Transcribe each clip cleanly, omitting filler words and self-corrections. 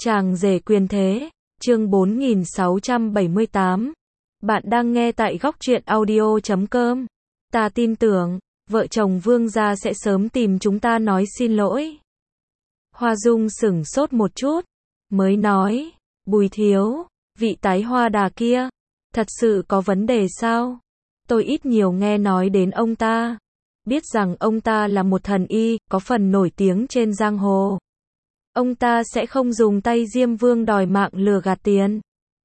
Chàng rể quyền thế, chương 4678. Bạn đang nghe tại góc truyện audio.com. Ta tin tưởng, vợ chồng Vương gia sẽ sớm tìm chúng ta nói xin lỗi. Hoa Dung sửng sốt một chút, mới nói, Bùi thiếu, vị tái hoa đà kia, thật sự có vấn đề sao? Tôi ít nhiều nghe nói đến ông ta, biết rằng ông ta là một thần y, có phần nổi tiếng trên giang hồ. Ông ta sẽ không dùng tay Diêm Vương đòi mạng lừa gạt tiền.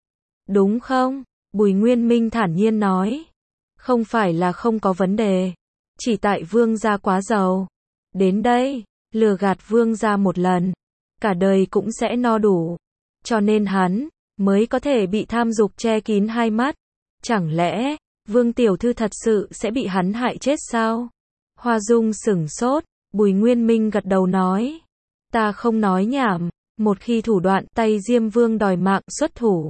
Đúng không? Bùi Nguyên Minh thản nhiên nói. Không phải là không có vấn đề. Chỉ tại Vương gia quá giàu. Đến đây, lừa gạt Vương gia một lần. Cả đời cũng sẽ no đủ. Cho nên hắn, mới có thể bị tham dục che kín hai mắt. Chẳng lẽ, Vương tiểu thư thật sự sẽ bị hắn hại chết sao? Hoa Dung sửng sốt, Bùi Nguyên Minh gật đầu nói. Ta không nói nhảm, một khi thủ đoạn tay Diêm Vương đòi mạng xuất thủ.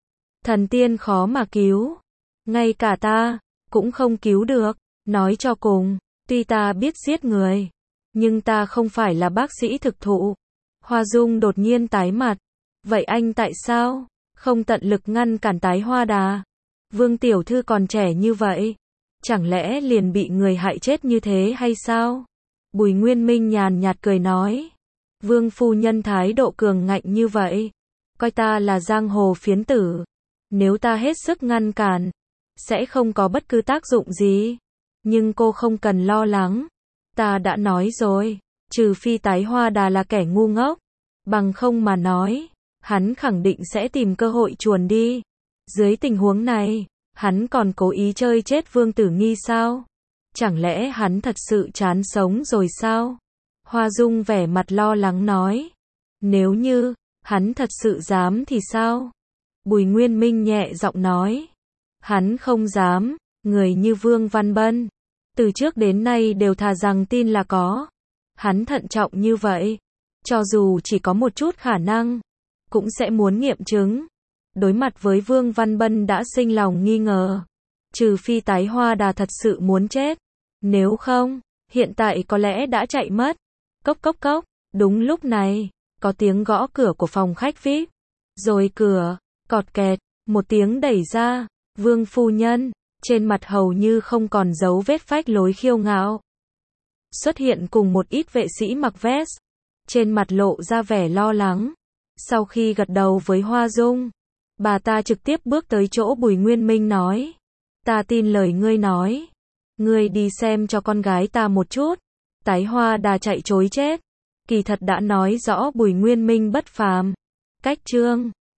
Thần tiên khó mà cứu. Ngay cả ta, cũng không cứu được. Nói cho cùng, tuy ta biết giết người, nhưng ta không phải là bác sĩ thực thụ. Hoa Dung đột nhiên tái mặt. Vậy anh tại sao không tận lực ngăn cản tái hoa đà? Vương tiểu thư còn trẻ như vậy, chẳng lẽ liền bị người hại chết như thế hay sao? Bùi Nguyên Minh nhàn nhạt cười nói. Vương phu nhân thái độ cường ngạnh như vậy, coi ta là giang hồ phiến tử. Nếu ta hết sức ngăn cản, sẽ không có bất cứ tác dụng gì. Nhưng cô không cần lo lắng. Ta đã nói rồi, trừ phi tái hoa đà là kẻ ngu ngốc. Bằng không mà nói, hắn khẳng định sẽ tìm cơ hội chuồn đi. Dưới tình huống này, hắn còn cố ý chơi chết Vương Tử Nghi sao? Chẳng lẽ hắn thật sự chán sống rồi sao? Hoa Dung vẻ mặt lo lắng nói. Nếu như, hắn thật sự dám thì sao? Bùi Nguyên Minh nhẹ giọng nói. Hắn không dám, người như Vương Văn Bân, từ trước đến nay đều thà rằng tin là có. Hắn thận trọng như vậy, cho dù chỉ có một chút khả năng, cũng sẽ muốn nghiệm chứng. Đối mặt với Vương Văn Bân đã sinh lòng nghi ngờ. Trừ phi tái hoa đà thật sự muốn chết. Nếu không, hiện tại có lẽ đã chạy mất. Cốc cốc cốc, đúng lúc này, có tiếng gõ cửa của phòng khách VIP. Rồi cửa, cọt kẹt, một tiếng đẩy ra, Vương phu nhân, trên mặt hầu như không còn dấu vết phách lối khiêu ngạo. Xuất hiện cùng một ít vệ sĩ mặc vest, trên mặt lộ ra vẻ lo lắng. Sau khi gật đầu với Hoa Dung, bà ta trực tiếp bước tới chỗ Bùi Nguyên Minh nói. Ta tin lời ngươi nói. Ngươi đi xem cho con gái ta một chút. Tái hoa đà chạy trối chết. Kỳ thật đã nói rõ Bùi Nguyên Minh bất phàm. Cách chương